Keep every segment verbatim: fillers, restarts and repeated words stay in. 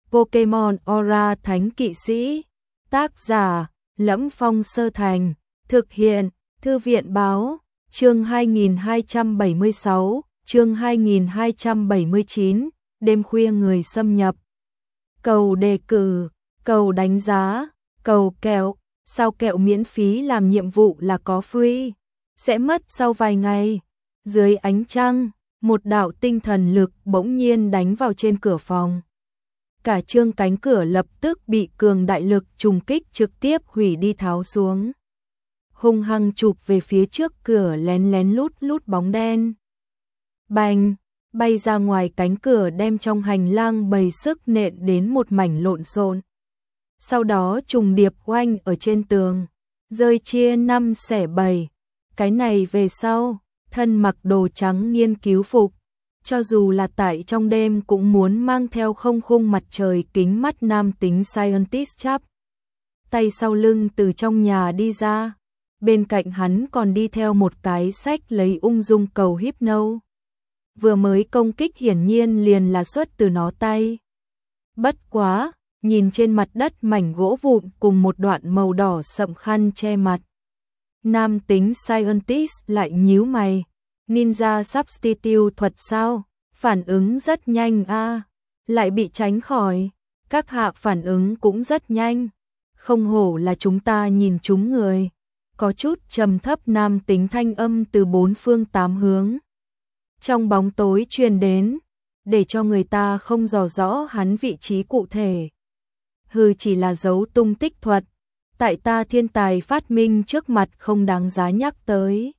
Pokemon Aura Thánh Kỵ Sĩ. Tác giả: Lẫm Phong Sơ Thành. Thực hiện: Thư viện Báo. Chương hai nghìn hai trăm bảy mươi sáu, chương hai nghìn hai trăm bảy mươi chín, đêm khuya người xâm nhập. Cầu đề cử, cầu đánh giá, cầu kẹo, sao kẹo miễn phí làm nhiệm vụ là có free, sẽ mất sau vài ngày. Dưới ánh trăng, một đạo tinh thần lực bỗng nhiên đánh vào trên cửa phòng. Cả chương cánh cửa lập tức bị cường đại lực trùng kích trực tiếp hủy đi tháo xuống. Hung hăng chụp về phía trước cửa lén lén lút lút bóng đen. Bành, bay ra ngoài cánh cửa đem trong hành lang bầy sức nện đến một mảnh lộn xộn. Sau đó trùng điệp oanh ở trên tường, rơi chia năm xẻ bảy. Cái này về sau, thân mặc đồ trắng nghiên cứu phục, cho dù là tại trong đêm cũng muốn mang theo không khung mặt trời kính mắt nam tính scientist chắp tay sau lưng từ trong nhà đi ra. Bên cạnh hắn còn đi theo một cái sách lấy ung dung cầu Hypno. Vừa mới công kích hiển nhiên liền là xuất từ nó tay. Bất quá, nhìn trên mặt đất mảnh gỗ vụn cùng một đoạn màu đỏ sậm khăn che mặt. Nam tính scientist lại nhíu mày. Ninja substitute thuật sao? Phản ứng rất nhanh a, lại bị tránh khỏi. Các hạ phản ứng cũng rất nhanh. Không hổ là chúng ta nhìn chúng người. Có chút trầm thấp nam tính thanh âm từ bốn phương tám hướng trong bóng tối truyền đến, để cho người ta không dò rõ hắn vị trí cụ thể. Hừ, chỉ là giấu tung tích thuật, tại ta thiên tài phát minh trước mặt không đáng giá nhắc tới.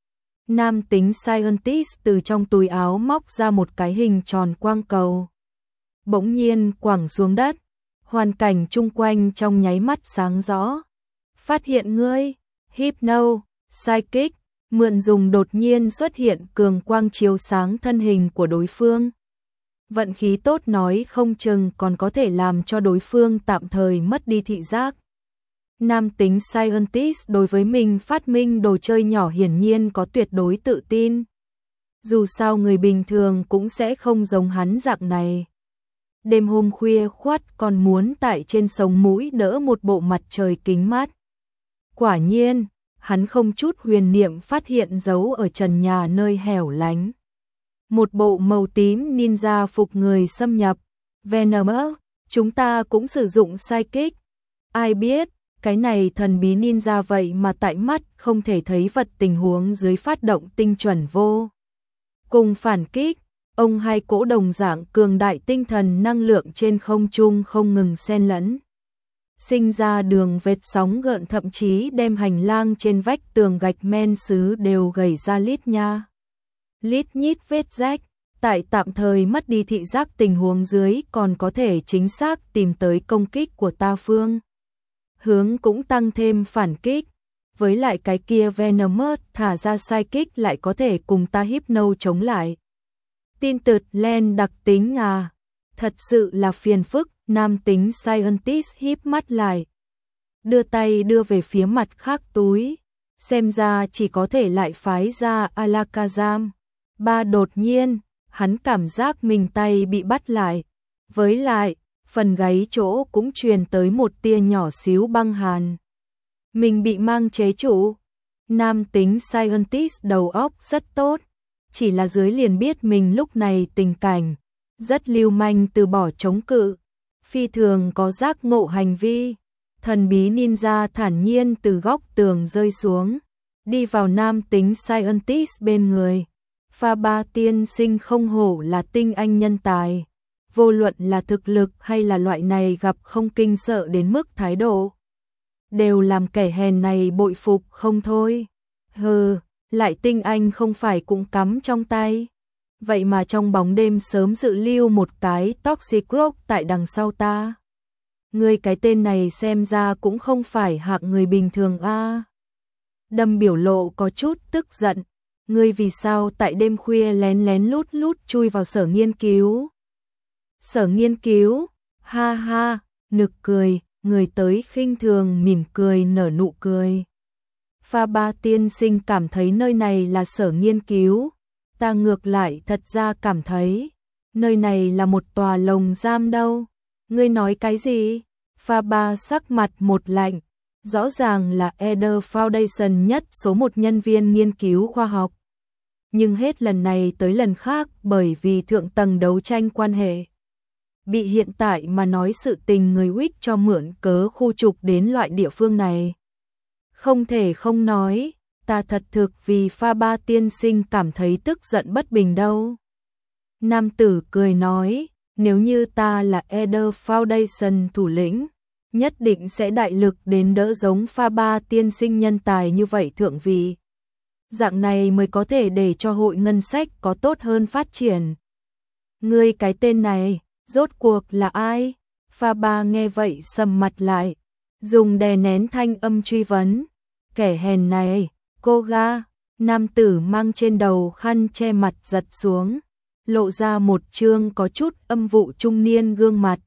Nam tính scientist từ trong túi áo móc ra một cái hình tròn quang cầu, bỗng nhiên quẳng xuống đất. Hoàn cảnh chung quanh trong nháy mắt sáng rõ. Phát hiện ngươi, Hypno, Psychic, mượn dùng đột nhiên xuất hiện cường quang chiếu sáng thân hình của đối phương. Vận khí tốt nói không chừng còn có thể làm cho đối phương tạm thời mất đi thị giác. Nam tính scientist đối với mình phát minh đồ chơi nhỏ hiển nhiên có tuyệt đối tự tin. Dù sao người bình thường cũng sẽ không giống hắn dạng này. Đêm hôm khuya khoắt còn muốn tại trên sống mũi đỡ một bộ mặt trời kính mát. Quả nhiên, hắn không chút huyền niệm phát hiện dấu ở trần nhà nơi hẻo lánh. Một bộ màu tím ninja phục người xâm nhập. Venomous, chúng ta cũng sử dụng psychic. Ai biết, cái này thần bí ninja vậy mà tại mắt không thể thấy vật tình huống dưới phát động tinh chuẩn vô cùng phản kích. Ông hai cỗ đồng dạng cường đại tinh thần năng lượng trên không trung không ngừng xen lẫn, sinh ra đường vệt sóng gợn, thậm chí đem hành lang trên vách tường gạch men sứ đều gầy ra lít nha lít nhít vết rách. Tại tạm thời mất đi thị giác tình huống dưới còn có thể chính xác tìm tới công kích của ta phương hướng, cũng tăng thêm phản kích. Với lại cái kia Venomous thả ra psychic lại có thể cùng ta Hypno chống lại. Tin tượt len đặc tính à, thật sự là phiền phức. Nam tính scientist híp mắt lại, đưa tay đưa về phía mặt khác túi, xem ra chỉ có thể lại phái ra Alakazam. Ba đột nhiên, hắn cảm giác mình tay bị bắt lại, với lại, phần gáy chỗ cũng truyền tới một tia nhỏ xíu băng hàn. Mình bị mang chế trụ. Nam tính scientist đầu óc rất tốt, chỉ là dưới liền biết mình lúc này tình cảnh rất lưu manh, từ bỏ chống cự, phi thường có giác ngộ hành vi. Thần bí ninja thản nhiên từ góc tường rơi xuống, đi vào nam tính scientist bên người. Pha Ba tiên sinh không hổ là tinh anh nhân tài, vô luận là thực lực hay là loại này gặp không kinh sợ đến mức thái độ, đều làm kẻ hèn này bội phục không thôi. Hừ, lại tinh anh không phải cũng cắm trong tay. Vậy mà trong bóng đêm sớm dự lưu một cái toxic rock tại đằng sau ta. Ngươi cái tên này xem ra cũng không phải hạng người bình thường a. À. Đâm biểu lộ có chút tức giận. Ngươi vì sao tại đêm khuya lén lén lút lút chui vào sở nghiên cứu? Sở nghiên cứu? Ha ha, nực cười, người tới khinh thường mỉm cười nở nụ cười. Pha Ba tiên sinh cảm thấy nơi này là sở nghiên cứu. Ta ngược lại thật ra cảm thấy nơi này là một tòa lồng giam đâu. Ngươi nói cái gì? Faber sắc mặt một lạnh, rõ ràng là Eder Foundation nhất số một nhân viên nghiên cứu khoa học. Nhưng hết lần này tới lần khác bởi vì thượng tầng đấu tranh quan hệ. Bị hiện tại mà nói sự tình người Wick cho mượn cớ khu trục đến loại địa phương này. Không thể không nói, ta thật thực vì Faber tiên sinh cảm thấy tức giận bất bình đâu. Nam tử cười nói, nếu như ta là Eder Foundation thủ lĩnh, nhất định sẽ đại lực đến đỡ giống Faber tiên sinh nhân tài như vậy thượng vị. Dạng này mới có thể để cho hội ngân sách có tốt hơn phát triển. Ngươi cái tên này, rốt cuộc là ai? Faber nghe vậy sầm mặt lại, dùng đè nén thanh âm truy vấn. Kẻ hèn này, Koga, nam tử mang trên đầu khăn che mặt giật xuống, lộ ra một trương có chút âm vụ trung niên gương mặt.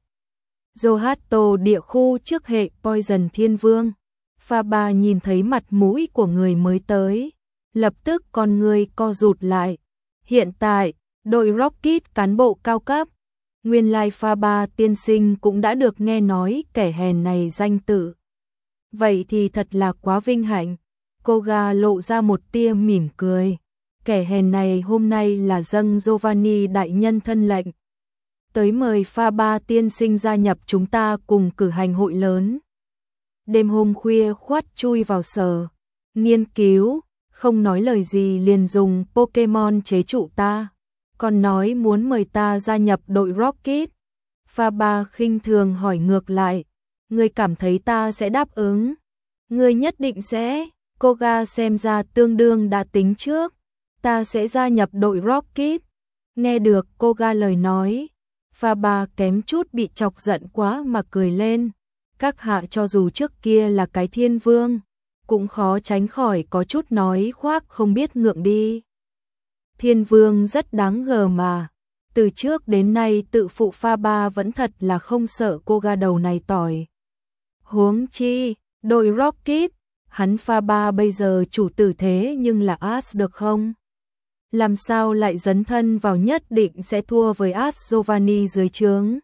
Zohato địa khu trước hệ Poison Thiên Vương. Faber nhìn thấy mặt mũi của người mới tới, lập tức con người co rụt lại. Hiện tại, đội Rocket cán bộ cao cấp, nguyên lai Faber tiên sinh cũng đã được nghe nói kẻ hèn này danh tự. Vậy thì thật là quá vinh hạnh. Koga lộ ra một tia mỉm cười. Kẻ hèn này hôm nay là dâng Giovanni đại nhân thân lệnh, tới mời Faber tiên sinh gia nhập chúng ta cùng cử hành hội lớn. Đêm hôm khuya khoắt chui vào sở nghiên cứu, không nói lời gì liền dùng Pokemon chế trụ ta, còn nói muốn mời ta gia nhập đội Rocket. Faber khinh thường hỏi ngược lại, ngươi cảm thấy ta sẽ đáp ứng? Ngươi nhất định sẽ? Koga xem ra tương đương đã tính trước, ta sẽ gia nhập đội Rocket. Nghe được Koga lời nói, Faber kém chút bị chọc giận quá mà cười lên. Các hạ cho dù trước kia là cái thiên vương, cũng khó tránh khỏi có chút nói khoác không biết ngượng đi. Thiên vương rất đáng gờ mà, từ trước đến nay tự phụ Faber vẫn thật là không sợ Koga đầu này tỏi. Huống chi, đội Rocket, hắn Faber bây giờ chủ tử thế nhưng là Ash được không? Làm sao lại dấn thân vào nhất định sẽ thua với Ash Giovanni dưới trướng?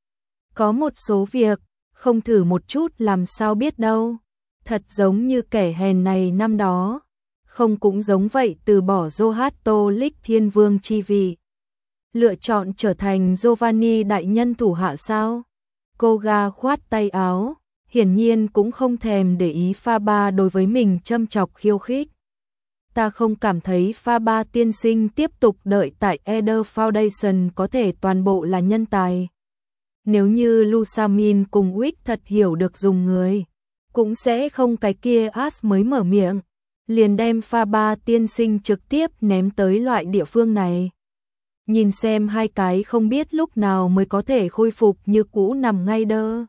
Có một số việc, không thử một chút làm sao biết đâu. Thật giống như kẻ hèn này năm đó, không cũng giống vậy từ bỏ Zohato Lick Thiên Vương chi vị. Lựa chọn trở thành Giovanni đại nhân thủ hạ sao? Koga khoát tay áo, hiển nhiên cũng không thèm để ý Faber đối với mình châm chọc khiêu khích. Ta không cảm thấy Faber tiên sinh tiếp tục đợi tại Eder Foundation có thể toàn bộ là nhân tài. Nếu như Lusamin cùng Wick thật hiểu được dùng người, cũng sẽ không cái kia Ash mới mở miệng, liền đem Faber tiên sinh trực tiếp ném tới loại địa phương này. Nhìn xem hai cái không biết lúc nào mới có thể khôi phục như cũ nằm ngay đơ.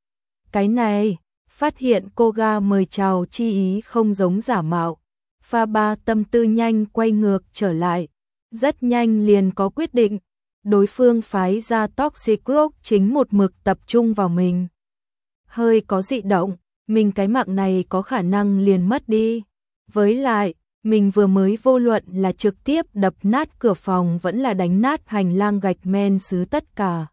Cái này, phát hiện Koga mời chào chi ý không giống giả mạo. Faber tâm tư nhanh quay ngược trở lại, rất nhanh liền có quyết định. Đối phương phái ra Toxic Rock chính một mực tập trung vào mình. Hơi có dị động, mình cái mạng này có khả năng liền mất đi. Với lại, mình vừa mới vô luận là trực tiếp đập nát cửa phòng vẫn là đánh nát hành lang gạch men sứ tất cả.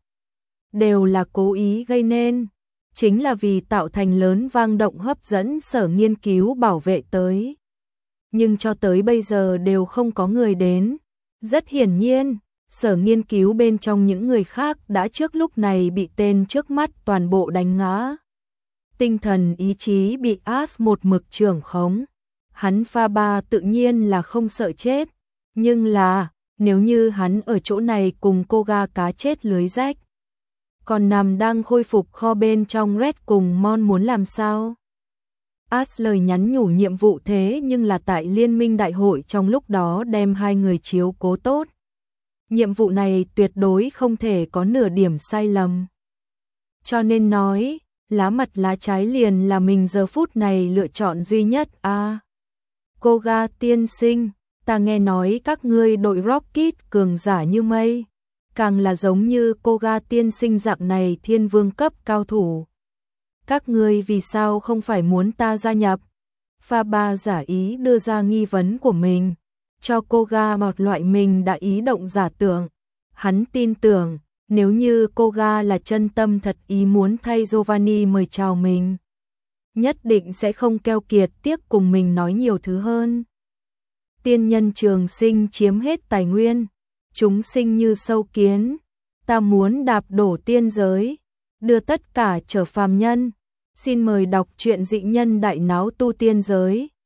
Đều là cố ý gây nên. Chính là vì tạo thành lớn vang động hấp dẫn sở nghiên cứu bảo vệ tới. Nhưng cho tới bây giờ đều không có người đến. Rất hiển nhiên, sở nghiên cứu bên trong những người khác đã trước lúc này bị tên trước mắt toàn bộ đánh ngã. Tinh thần ý chí bị Ash một mực trưởng khống. Hắn Faber tự nhiên là không sợ chết. Nhưng là, nếu như hắn ở chỗ này cùng Koga cá chết lưới rách, còn nằm đang khôi phục kho bên trong Red cùng Mon muốn làm sao? Ash lời nhắn nhủ nhiệm vụ thế nhưng là tại liên minh đại hội trong lúc đó đem hai người chiếu cố tốt. Nhiệm vụ này tuyệt đối không thể có nửa điểm sai lầm. Cho nên nói, lá mặt lá trái liền là mình giờ phút này lựa chọn duy nhất a. À, Koga tiên sinh, ta nghe nói các ngươi đội Rocket cường giả như mây, càng là giống như Koga tiên sinh dạng này thiên vương cấp cao thủ. Các ngươi vì sao không phải muốn ta gia nhập? Faber giả ý đưa ra nghi vấn của mình, cho Koga một loại mình đã ý động giả tưởng. Hắn tin tưởng, Nếu như Koga là chân tâm thật ý muốn thay Giovanni mời chào mình, nhất định sẽ không keo kiệt tiếc cùng mình nói nhiều thứ hơn. Tiên nhân trường sinh chiếm hết tài nguyên, chúng sinh như sâu kiến, ta muốn đạp đổ tiên giới, đưa tất cả trở phàm nhân. Xin mời đọc truyện Dị Nhân Đại Náo Tu Tiên Giới.